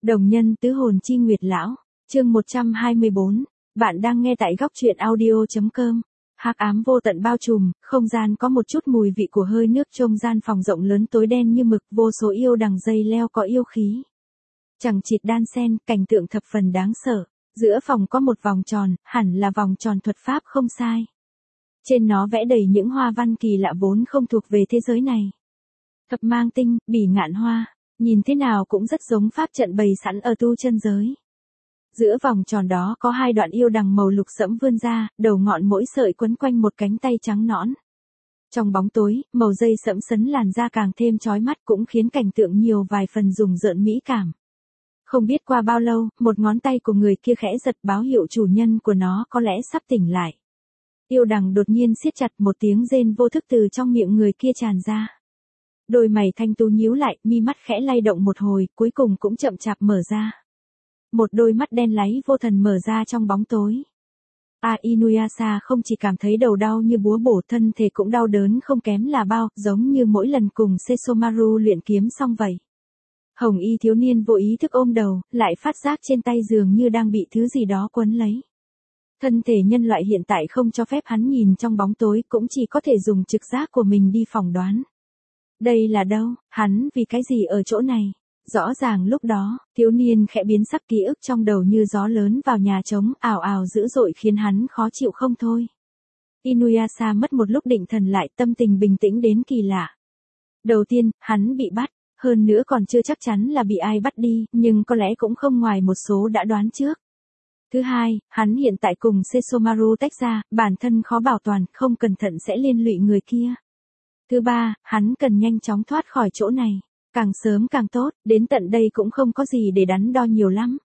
Đồng nhân tứ hồn chi nguyệt lão, chương 124, bạn đang nghe tại góc truyện audio.com. Hắc ám vô tận bao trùm, không gian có một chút mùi vị của hơi nước, trong gian phòng rộng lớn tối đen như mực, vô số yêu đằng dây leo có yêu khí. Chằng chịt đan xen, cảnh tượng thập phần đáng sợ. Giữa phòng có một vòng tròn, hẳn là vòng tròn thuật pháp không sai. Trên nó vẽ đầy những hoa văn kỳ lạ vốn không thuộc về thế giới này. Thập mang tinh, bỉ ngạn hoa, nhìn thế nào cũng rất giống pháp trận bày sẵn ở tu chân giới. Giữa vòng tròn đó có hai đoạn yêu đằng màu lục sẫm vươn ra, đầu ngọn mỗi sợi quấn quanh một cánh tay trắng nõn. Trong bóng tối, màu dây sẫm sấn làn da càng thêm chói mắt, cũng khiến cảnh tượng nhiều vài phần rùng rợn mỹ cảm. Không biết qua bao lâu, một ngón tay của người kia khẽ giật, báo hiệu chủ nhân của nó có lẽ sắp tỉnh lại. Yêu đằng đột nhiên siết chặt, một tiếng rên vô thức từ trong miệng người kia tràn ra. Đôi mày thanh tú nhíu lại, mi mắt khẽ lay động một hồi, cuối cùng cũng chậm chạp mở ra. Một đôi mắt đen láy vô thần mở ra trong bóng tối. Inuyasha không chỉ cảm thấy đầu đau như búa bổ, thân thể cũng đau đớn không kém là bao, giống như mỗi lần cùng Sesomaru luyện kiếm xong vậy. Hồng y thiếu niên vô ý thức ôm đầu, lại phát giác trên tay dường như đang bị thứ gì đó quấn lấy. Thân thể nhân loại hiện tại không cho phép hắn nhìn trong bóng tối, cũng chỉ có thể dùng trực giác của mình đi phỏng đoán. Đây là đâu, hắn vì cái gì ở chỗ này? Rõ ràng lúc đó, thiếu niên khẽ biến sắc, ký ức trong đầu như gió lớn vào nhà trống, ào ào dữ dội khiến hắn khó chịu không thôi. Inuyasha mất một lúc định thần lại, tâm tình bình tĩnh đến kỳ lạ. Đầu tiên, hắn bị bắt, hơn nữa còn chưa chắc chắn là bị ai bắt đi, nhưng có lẽ cũng không ngoài một số đã đoán trước. Thứ hai, hắn hiện tại cùng Sesomaru tách ra, bản thân khó bảo toàn, không cẩn thận sẽ liên lụy người kia. Thứ ba, hắn cần nhanh chóng thoát khỏi chỗ này, càng sớm càng tốt, đến tận đây cũng không có gì để đắn đo nhiều lắm.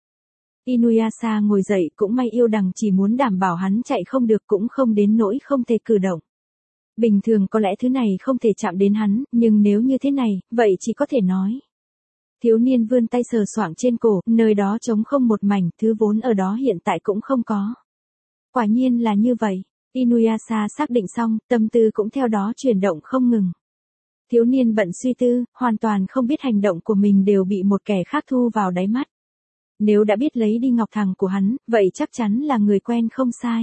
Inuyasha ngồi dậy, cũng may yêu đằng chỉ muốn đảm bảo hắn chạy không được, cũng không đến nỗi không thể cử động. Bình thường có lẽ thứ này không thể chạm đến hắn, nhưng nếu như thế này, vậy chỉ có thể nói. Thiếu niên vươn tay sờ soạng trên cổ, nơi đó trống không một mảnh, thứ vốn ở đó hiện tại cũng không có. Quả nhiên là như vậy. Inuyasha xác định xong, tâm tư cũng theo đó chuyển động không ngừng. Thiếu niên bận suy tư, hoàn toàn không biết hành động của mình đều bị một kẻ khác thu vào đáy mắt. Nếu đã biết lấy đi ngọc thằng của hắn, vậy chắc chắn là người quen không sai.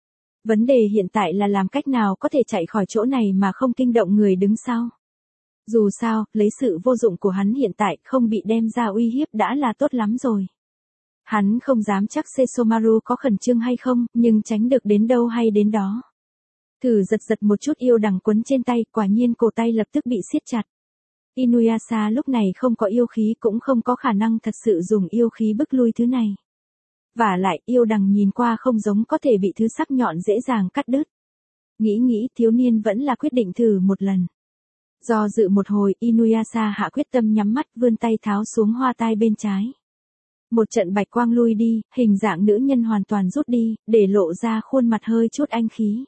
Vấn đề hiện tại là làm cách nào có thể chạy khỏi chỗ này mà không kinh động người đứng sau. Dù sao, lấy sự vô dụng của hắn hiện tại, không bị đem ra uy hiếp đã là tốt lắm rồi. Hắn không dám chắc Sesomaru có khẩn trương hay không, nhưng tránh được đến đâu hay đến đó. Thử giật giật một chút yêu đằng quấn trên tay, quả nhiên cổ tay lập tức bị siết chặt. Inuyasha lúc này không có yêu khí, cũng không có khả năng thật sự dùng yêu khí bức lui thứ này. Vả lại, yêu đằng nhìn qua không giống có thể bị thứ sắc nhọn dễ dàng cắt đứt. Nghĩ, thiếu niên vẫn là quyết định thử một lần. Do dự một hồi, Inuyasha hạ quyết tâm nhắm mắt, vươn tay tháo xuống hoa tai bên trái. Một trận bạch quang lui đi, hình dạng nữ nhân hoàn toàn rút đi, để lộ ra khuôn mặt hơi chút anh khí.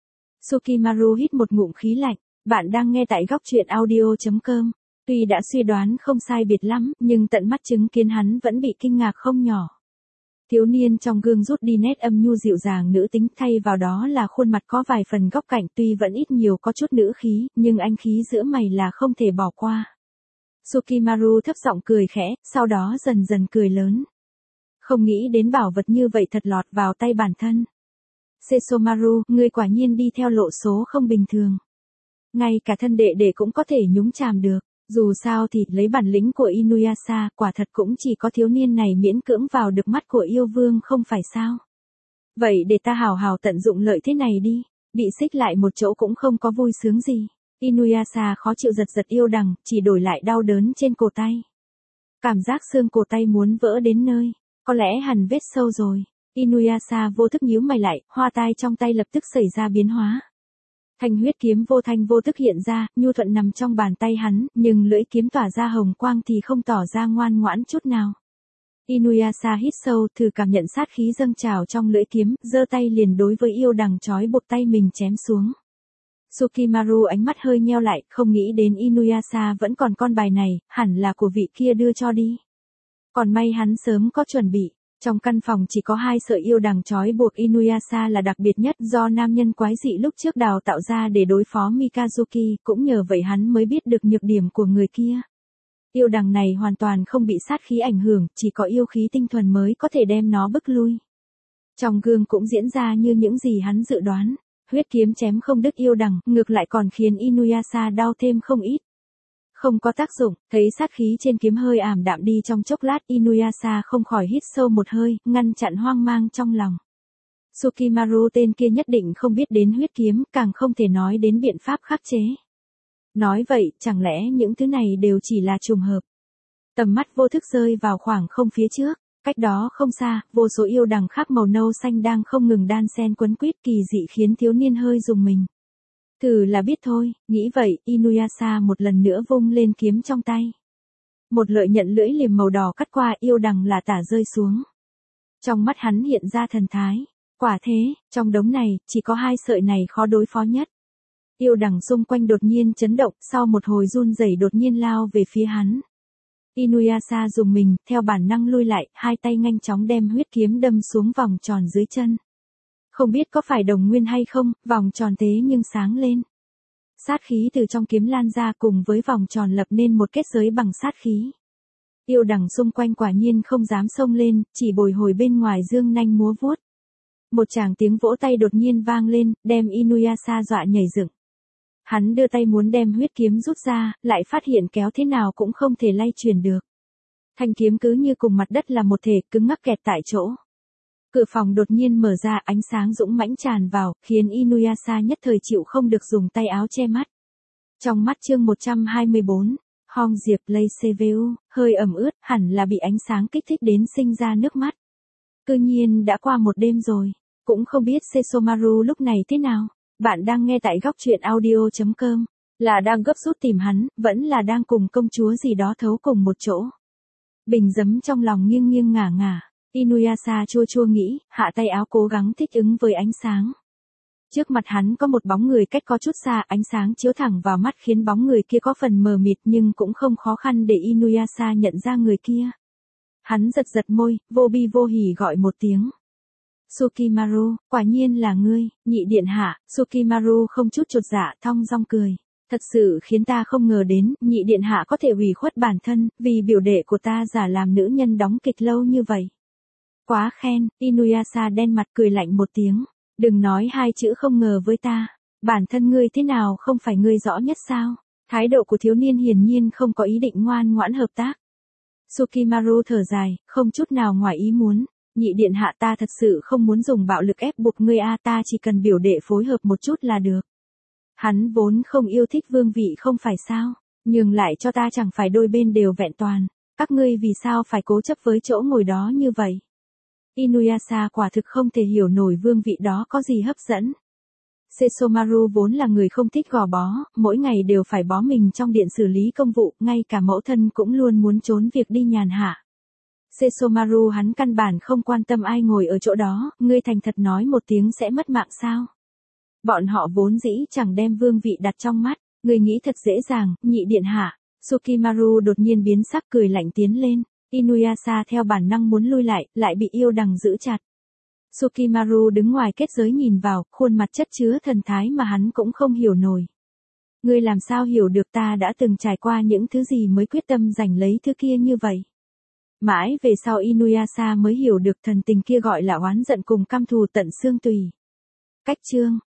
Sukimaru hít một ngụm khí lạnh, bạn đang nghe tại góc truyện audio.com. Tuy đã suy đoán không sai biệt lắm, nhưng tận mắt chứng kiến hắn vẫn bị kinh ngạc không nhỏ. Thiếu niên trong gương rút đi nét âm nhu dịu dàng nữ tính, thay vào đó là khuôn mặt có vài phần góc cạnh, tuy vẫn ít nhiều có chút nữ khí, nhưng anh khí giữa mày là không thể bỏ qua. Sukimaru thấp giọng cười khẽ, sau đó dần dần cười lớn. Không nghĩ đến bảo vật như vậy thật lọt vào tay bản thân. Sesomaru, ngươi quả nhiên đi theo lộ số không bình thường. Ngay cả thân đệ đệ cũng có thể nhúng chàm được. Dù sao thì, lấy bản lĩnh của Inuyasha, quả thật cũng chỉ có thiếu niên này miễn cưỡng vào được mắt của yêu vương không phải sao. Vậy để ta hào hào tận dụng lợi thế này đi, bị xích lại một chỗ cũng không có vui sướng gì. Inuyasha khó chịu giật giật yêu đằng, chỉ đổi lại đau đớn trên cổ tay. Cảm giác xương cổ tay muốn vỡ đến nơi, có lẽ hẳn vết sâu rồi. Inuyasha vô thức nhíu mày lại, hoa tai trong tay lập tức xảy ra biến hóa. Thanh huyết kiếm vô thanh vô tức hiện ra, nhu thuận nằm trong bàn tay hắn, nhưng lưỡi kiếm tỏa ra hồng quang thì không tỏ ra ngoan ngoãn chút nào. Inuyasha hít sâu, thử cảm nhận sát khí dâng trào trong lưỡi kiếm, giơ tay liền đối với yêu đằng trói buộc tay mình chém xuống. Sukimaru ánh mắt hơi nheo lại, không nghĩ đến Inuyasha vẫn còn con bài này, hẳn là của vị kia đưa cho đi. Còn may hắn sớm có chuẩn bị. Trong căn phòng chỉ có 2 sợi yêu đằng trói buộc Inuyasha là đặc biệt nhất, do nam nhân quái dị lúc trước đào tạo ra để đối phó Mikazuki, cũng nhờ vậy hắn mới biết được nhược điểm của người kia. Yêu đằng này hoàn toàn không bị sát khí ảnh hưởng, chỉ có yêu khí tinh thuần mới có thể đem nó bức lui. Trong gương cũng diễn ra như những gì hắn dự đoán. Huyết kiếm chém không đứt yêu đằng, ngược lại còn khiến Inuyasha đau thêm không ít. Không có tác dụng, thấy sát khí trên kiếm hơi ảm đạm đi trong chốc lát, Inuyasha không khỏi hít sâu một hơi, ngăn chặn hoang mang trong lòng. Tsukimaru tên kia nhất định không biết đến huyết kiếm, càng không thể nói đến biện pháp khắc chế. Nói vậy, chẳng lẽ những thứ này đều chỉ là trùng hợp. Tầm mắt vô thức rơi vào khoảng không phía trước, cách đó không xa, vô số yêu đằng khác màu nâu xanh đang không ngừng đan xen quấn quýt kỳ dị khiến thiếu niên hơi rùng mình. Thử là biết thôi, nghĩ vậy, Inuyasha một lần nữa vung lên kiếm trong tay. Một lợi nhận lưỡi liềm màu đỏ cắt qua yêu đằng là tả rơi xuống. Trong mắt hắn hiện ra thần thái. Quả thế, trong đống này, chỉ có hai sợi này khó đối phó nhất. Yêu đằng xung quanh đột nhiên chấn động, sau một hồi run rẩy đột nhiên lao về phía hắn. Inuyasha dùng mình, theo bản năng lui lại, hai tay nhanh chóng đem huyết kiếm đâm xuống vòng tròn dưới chân. Không biết có phải đồng nguyên hay không, vòng tròn thế nhưng sáng lên. Sát khí từ trong kiếm lan ra cùng với vòng tròn lập nên một kết giới bằng sát khí. Yêu đằng xung quanh quả nhiên không dám xông lên, chỉ bồi hồi bên ngoài dương nanh múa vuốt. Một tràng tiếng vỗ tay đột nhiên vang lên, đem Inuyasha dọa nhảy dựng. Hắn đưa tay muốn đem huyết kiếm rút ra, lại phát hiện kéo thế nào cũng không thể lay chuyển được. Thanh kiếm cứ như cùng mặt đất là một thể, cứng ngắc kẹt tại chỗ. Cửa phòng đột nhiên mở ra, ánh sáng dũng mãnh tràn vào, khiến Inuyasha nhất thời chịu không được dùng tay áo che mắt. Trong mắt chương 124, Hong Diệp Lay CVU, hơi ẩm ướt, hẳn là bị ánh sáng kích thích đến sinh ra nước mắt. Cư nhiên đã qua một đêm rồi, cũng không biết Sesomaru lúc này thế nào. Bạn đang nghe tại góc truyện audio.com, là đang gấp rút tìm hắn, vẫn là đang cùng công chúa gì đó thấu cùng một chỗ. Bình giấm trong lòng nghiêng nghiêng ngả ngả, Inuyasha chua chua nghĩ, hạ tay áo cố gắng thích ứng với ánh sáng. Trước mặt hắn có một bóng người cách có chút xa, ánh sáng chiếu thẳng vào mắt khiến bóng người kia có phần mờ mịt nhưng cũng không khó khăn để Inuyasha nhận ra người kia. Hắn giật giật môi, vô bi vô hỉ gọi một tiếng. Tsukimaru, quả nhiên là ngươi, nhị điện hạ. Tsukimaru không chút chột dạ, thong dong cười. Thật sự khiến ta không ngờ đến, nhị điện hạ có thể ủy khuất bản thân, vì biểu đệ của ta giả làm nữ nhân đóng kịch lâu như vậy. Quá khen, Inuyasha đen mặt cười lạnh một tiếng. Đừng nói hai chữ không ngờ với ta. Bản thân ngươi thế nào không phải ngươi rõ nhất sao? Thái độ của thiếu niên hiển nhiên không có ý định ngoan ngoãn hợp tác. Tsukimaru thở dài, không chút nào ngoài ý muốn. Nhị điện hạ, ta thật sự không muốn dùng bạo lực ép buộc ngươi a, ta chỉ cần biểu đệ phối hợp một chút là được. Hắn vốn không yêu thích vương vị không phải sao, nhường lại cho ta chẳng phải đôi bên đều vẹn toàn, các ngươi vì sao phải cố chấp với chỗ ngồi đó như vậy. Inuyasha quả thực không thể hiểu nổi vương vị đó có gì hấp dẫn. Sesomaru vốn là người không thích gò bó, mỗi ngày đều phải bó mình trong điện xử lý công vụ, ngay cả mẫu thân cũng luôn muốn trốn việc đi nhàn hạ. Sesomaru hắn căn bản không quan tâm ai ngồi ở chỗ đó, ngươi thành thật nói một tiếng sẽ mất mạng sao. Bọn họ vốn dĩ chẳng đem vương vị đặt trong mắt, ngươi nghĩ thật dễ dàng, nhị điện hạ. Tsukimaru đột nhiên biến sắc cười lạnh tiến lên, Inuyasha theo bản năng muốn lui lại bị yêu đằng giữ chặt. Tsukimaru đứng ngoài kết giới nhìn vào, khuôn mặt chất chứa thần thái mà hắn cũng không hiểu nổi. Ngươi làm sao hiểu được ta đã từng trải qua những thứ gì mới quyết tâm giành lấy thứ kia như vậy. Mãi về sau Inuyasha mới hiểu được thần tình kia gọi là oán giận cùng căm thù tận xương tùy. Cách chương